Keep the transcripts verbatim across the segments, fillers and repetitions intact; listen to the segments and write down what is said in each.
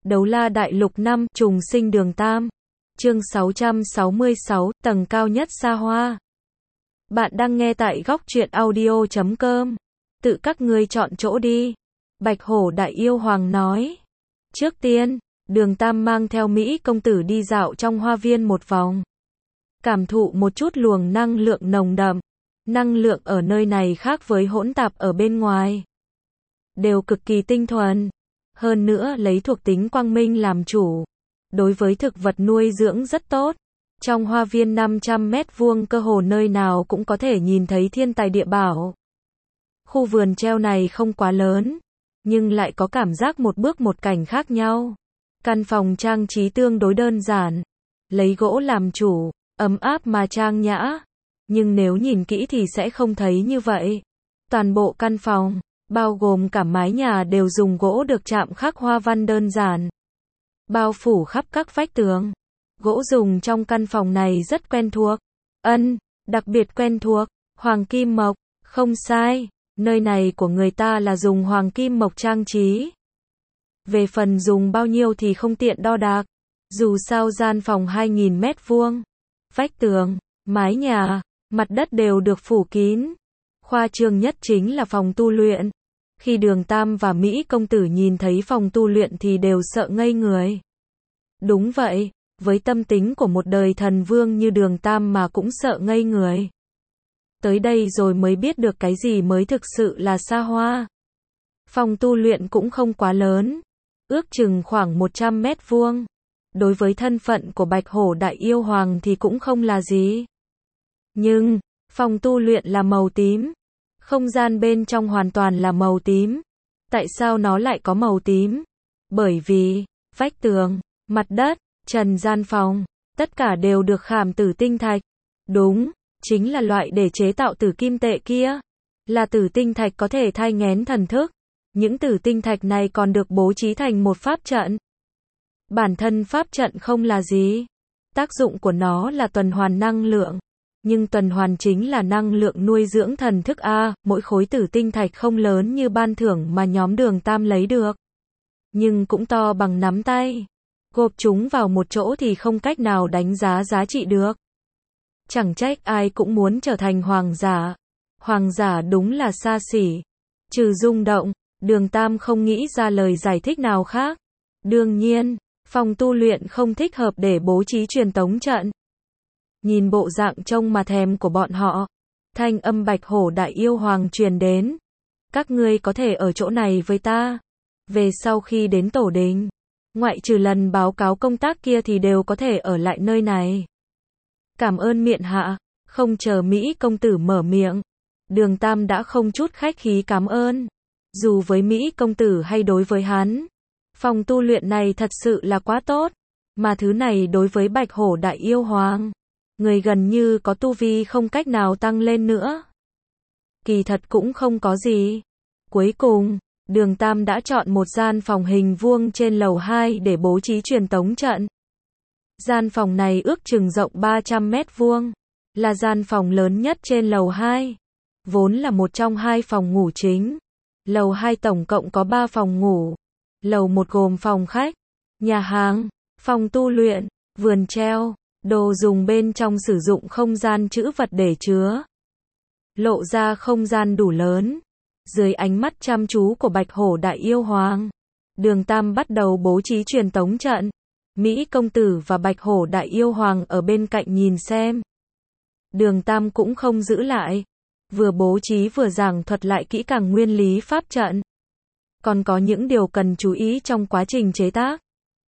Đấu la đại lục năm, trùng sinh đường Tam. Chương sáu trăm sáu mươi sáu, tầng cao nhất xa hoa. Bạn đang nghe tại góc truyện audio chấm com. Tự các ngươi chọn chỗ đi. Bạch Hổ Đại Yêu Hoàng nói. Trước tiên, đường Tam mang theo Mỹ công tử đi dạo trong hoa viên một vòng. Cảm thụ một chút luồng năng lượng nồng đậm. Năng lượng ở nơi này khác với hỗn tạp ở bên ngoài. Đều cực kỳ tinh thuần. Hơn nữa lấy thuộc tính quang minh làm chủ. Đối với thực vật nuôi dưỡng rất tốt. Trong hoa viên năm trăm mét vuông cơ hồ nơi nào cũng có thể nhìn thấy thiên tài địa bảo. Khu vườn treo này không quá lớn, nhưng lại có cảm giác một bước một cảnh khác nhau. Căn phòng trang trí tương đối đơn giản, lấy gỗ làm chủ, ấm áp mà trang nhã. Nhưng nếu nhìn kỹ thì sẽ không thấy như vậy. Toàn bộ căn phòng, bao gồm cả mái nhà đều dùng gỗ được chạm khắc hoa văn đơn giản. Bao phủ khắp các vách tường. Gỗ dùng trong căn phòng này rất quen thuộc. Ân, đặc biệt quen thuộc. Hoàng kim mộc, không sai. Nơi này của người ta là dùng hoàng kim mộc trang trí. Về phần dùng bao nhiêu thì không tiện đo đạc. Dù sao gian phòng hai nghìn mét vuông. Vách tường, mái nhà, mặt đất đều được phủ kín. Khoa trương nhất chính là phòng tu luyện. Khi đường Tam và Mỹ công tử nhìn thấy phòng tu luyện thì đều sợ ngây người. Đúng vậy, với tâm tính của một đời thần vương như đường Tam mà cũng sợ ngây người. Tới đây rồi mới biết được cái gì mới thực sự là xa hoa. Phòng tu luyện cũng không quá lớn, ước chừng khoảng một trăm mét vuông. Đối với thân phận của Bạch Hổ Đại Yêu Hoàng thì cũng không là gì. Nhưng, phòng tu luyện là màu tím. Không gian bên trong hoàn toàn là màu tím. Tại sao nó lại có màu tím? Bởi vì, vách tường, mặt đất, trần gian phòng, tất cả đều được khảm tử tinh thạch. Đúng, chính là loại để chế tạo tử kim tệ kia. Là tử tinh thạch có thể thai nghén thần thức. Những tử tinh thạch này còn được bố trí thành một pháp trận. Bản thân pháp trận không là gì. Tác dụng của nó là tuần hoàn năng lượng. Nhưng tuần hoàn chính là năng lượng nuôi dưỡng thần thức A, mỗi khối tử tinh thạch không lớn như ban thưởng mà nhóm đường Tam lấy được. Nhưng cũng to bằng nắm tay. Gộp chúng vào một chỗ thì không cách nào đánh giá giá trị được. Chẳng trách ai cũng muốn trở thành hoàng giả. Hoàng giả đúng là xa xỉ. Trừ rung động, đường Tam không nghĩ ra lời giải thích nào khác. Đương nhiên, phòng tu luyện không thích hợp để bố trí truyền tống trận. Nhìn bộ dạng trông mà thèm của bọn họ. Thanh âm Bạch Hổ Đại Yêu Hoàng truyền đến. Các ngươi có thể ở chỗ này với ta. Về sau khi đến tổ đình, ngoại trừ lần báo cáo công tác kia thì đều có thể ở lại nơi này. Cảm ơn miện hạ. Không chờ Mỹ công tử mở miệng, đường Tam đã không chút khách khí cảm ơn. Dù với Mỹ công tử hay đối với hắn, phòng tu luyện này thật sự là quá tốt. Mà thứ này đối với Bạch Hổ Đại Yêu Hoàng, người gần như có tu vi không cách nào tăng lên nữa. Kỳ thật cũng không có gì. Cuối cùng, đường Tam đã chọn một gian phòng hình vuông trên lầu hai để bố trí truyền tống trận. Gian phòng này ước chừng rộng ba trăm mét vuông, là gian phòng lớn nhất trên lầu hai. Vốn là một trong hai phòng ngủ chính. Lầu hai tổng cộng có ba phòng ngủ. Lầu một gồm phòng khách, nhà hàng, phòng tu luyện, vườn treo, đồ dùng bên trong sử dụng không gian trữ vật để chứa. Lộ ra không gian đủ lớn. Dưới ánh mắt chăm chú của Bạch Hổ Đại Yêu Hoàng, đường Tam bắt đầu bố trí truyền tống trận. Mỹ công tử và Bạch Hổ Đại Yêu Hoàng ở bên cạnh nhìn xem. Đường Tam cũng không giữ lại. Vừa bố trí vừa giảng thuật lại kỹ càng nguyên lý pháp trận. Còn có những điều cần chú ý trong quá trình chế tác.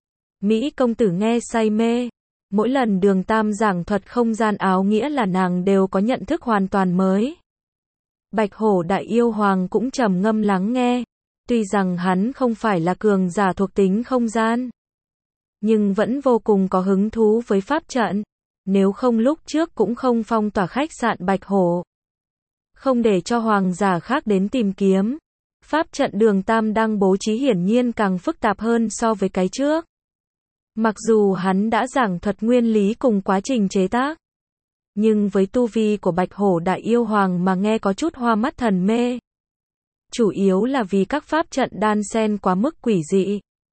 Mỹ công tử nghe say mê. Mỗi lần đường Tam giảng thuật không gian áo nghĩa là nàng đều có nhận thức hoàn toàn mới. Bạch Hổ Đại Yêu Hoàng cũng trầm ngâm lắng nghe. Tuy rằng hắn không phải là cường giả thuộc tính không gian, nhưng vẫn vô cùng có hứng thú với pháp trận. Nếu không lúc trước cũng không phong tỏa khách sạn Bạch Hổ. Không để cho hoàng giả khác đến tìm kiếm. Pháp trận đường Tam đang bố trí hiển nhiên càng phức tạp hơn so với cái trước. Mặc dù hắn đã giảng thuật nguyên lý cùng quá trình chế tác, nhưng với tu vi của Bạch Hổ Đại Yêu Hoàng mà nghe có chút hoa mắt thần mê. Chủ yếu là vì các pháp trận đan xen quá mức quỷ dị.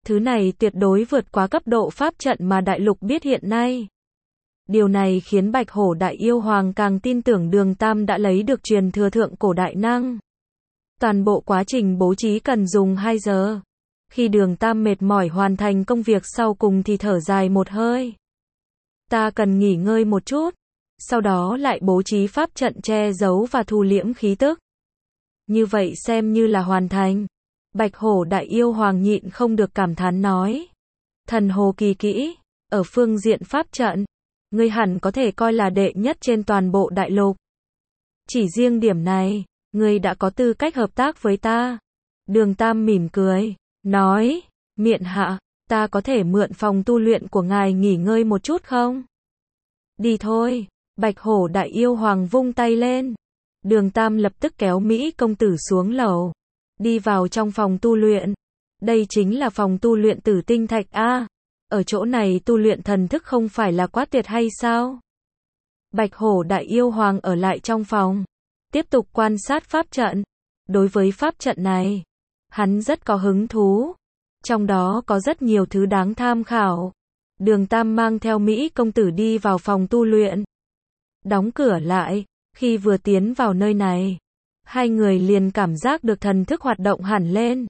Thứ này tuyệt đối vượt quá cấp độ pháp trận mà đại lục biết hiện nay. Điều này khiến Bạch Hổ Đại Yêu Hoàng càng tin tưởng Đường Tam đã lấy được truyền thừa thượng cổ đại năng. Toàn bộ quá trình bố trí cần dùng hai giờ. Khi Đường Tam mệt mỏi hoàn thành công việc sau cùng thì thở dài một hơi. Ta cần nghỉ ngơi một chút. Sau đó lại bố trí pháp trận che giấu và thu liễm khí tức. Như vậy xem như là hoàn thành. Bạch Hổ Đại Yêu Hoàng nhịn không được cảm thán nói. Thần hồ kỳ kỹ, ở phương diện pháp trận, ngươi hẳn có thể coi là đệ nhất trên toàn bộ đại lục. Chỉ riêng điểm này, ngươi đã có tư cách hợp tác với ta. Đường Tam mỉm cười, nói, miện hạ, ta có thể mượn phòng tu luyện của ngài nghỉ ngơi một chút không? Đi thôi, Bạch Hổ Đại Yêu Hoàng vung tay lên. Đường Tam lập tức kéo Mỹ công tử xuống lầu. Đi vào trong phòng tu luyện. Đây chính là phòng tu luyện Tử Tinh Thạch A. Ở chỗ này tu luyện thần thức không phải là quá tuyệt hay sao? Bạch Hổ Đại Yêu Hoàng ở lại trong phòng. Tiếp tục quan sát pháp trận. Đối với pháp trận này, hắn rất có hứng thú. Trong đó có rất nhiều thứ đáng tham khảo. Đường Tam mang theo Mỹ công tử đi vào phòng tu luyện. Đóng cửa lại. Khi vừa tiến vào nơi này, hai người liền cảm giác được thần thức hoạt động hẳn lên.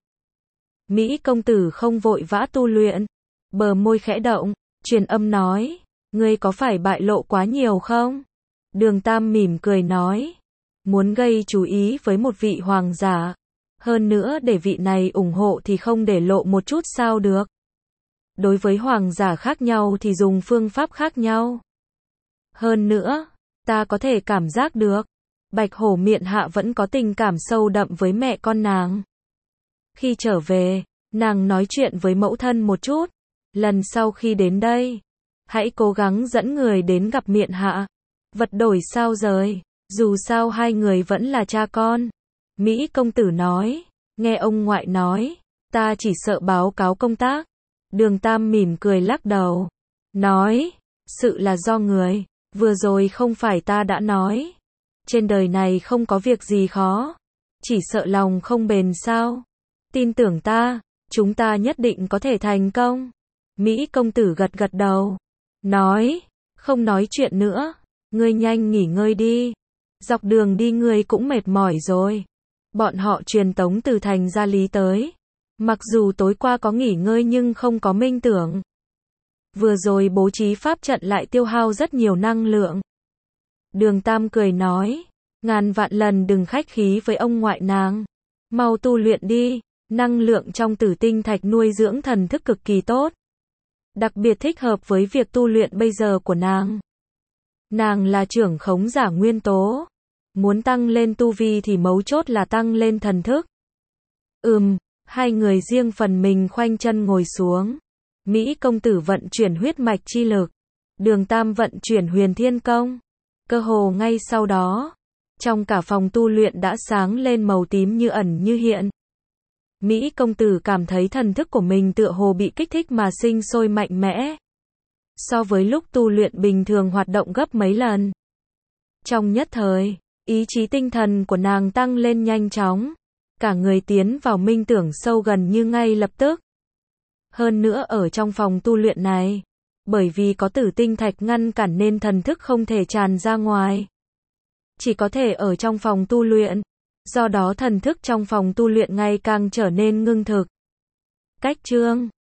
Mỹ công tử không vội vã tu luyện. Bờ môi khẽ động, truyền âm nói. Ngươi có phải bại lộ quá nhiều không? Đường Tam mỉm cười nói. Muốn gây chú ý với một vị hoàng giả. Hơn nữa để vị này ủng hộ thì không để lộ một chút sao được. Đối với hoàng giả khác nhau thì dùng phương pháp khác nhau. Hơn nữa, ta có thể cảm giác được. Bạch Hổ miện hạ vẫn có tình cảm sâu đậm với mẹ con nàng. Khi trở về, nàng nói chuyện với mẫu thân một chút. Lần sau khi đến đây, hãy cố gắng dẫn người đến gặp miện hạ. Vật đổi sao rời, dù sao hai người vẫn là cha con. Mỹ công tử nói, nghe ông ngoại nói, ta chỉ sợ báo cáo công tác. Đường Tam mỉm cười lắc đầu, nói, sự là do người, vừa rồi không phải ta đã nói. Trên đời này không có việc gì khó, chỉ sợ lòng không bền sao. Tin tưởng ta, chúng ta nhất định có thể thành công. Mỹ công tử gật gật đầu, nói, không nói chuyện nữa, ngươi nhanh nghỉ ngơi đi. Dọc đường đi ngươi cũng mệt mỏi rồi. Bọn họ truyền tống từ thành Gia Lý tới. Mặc dù tối qua có nghỉ ngơi nhưng không có minh tưởng. Vừa rồi bố trí pháp trận lại tiêu hao rất nhiều năng lượng. Đường Tam cười nói, ngàn vạn lần đừng khách khí với ông ngoại nàng. Mau tu luyện đi, năng lượng trong Tử Tinh Thạch nuôi dưỡng thần thức cực kỳ tốt. Đặc biệt thích hợp với việc tu luyện bây giờ của nàng. Nàng là trưởng khống giả nguyên tố. Muốn tăng lên tu vi thì mấu chốt là tăng lên thần thức. Ừm, hai người riêng phần mình khoanh chân ngồi xuống. Mỹ công tử vận chuyển huyết mạch chi lực. Đường Tam vận chuyển huyền thiên công. Cơ hồ ngay sau đó, trong cả phòng tu luyện đã sáng lên màu tím như ẩn như hiện. Mỹ công tử cảm thấy thần thức của mình tựa hồ bị kích thích mà sinh sôi mạnh mẽ. So với lúc tu luyện bình thường hoạt động gấp mấy lần. Trong nhất thời, ý chí tinh thần của nàng tăng lên nhanh chóng. Cả người tiến vào minh tưởng sâu gần như ngay lập tức. Hơn nữa ở trong phòng tu luyện này, bởi vì có Tử Tinh Thạch ngăn cản nên thần thức không thể tràn ra ngoài. Chỉ có thể ở trong phòng tu luyện. Do đó thần thức trong phòng tu luyện ngày càng trở nên ngưng thực. Cách chương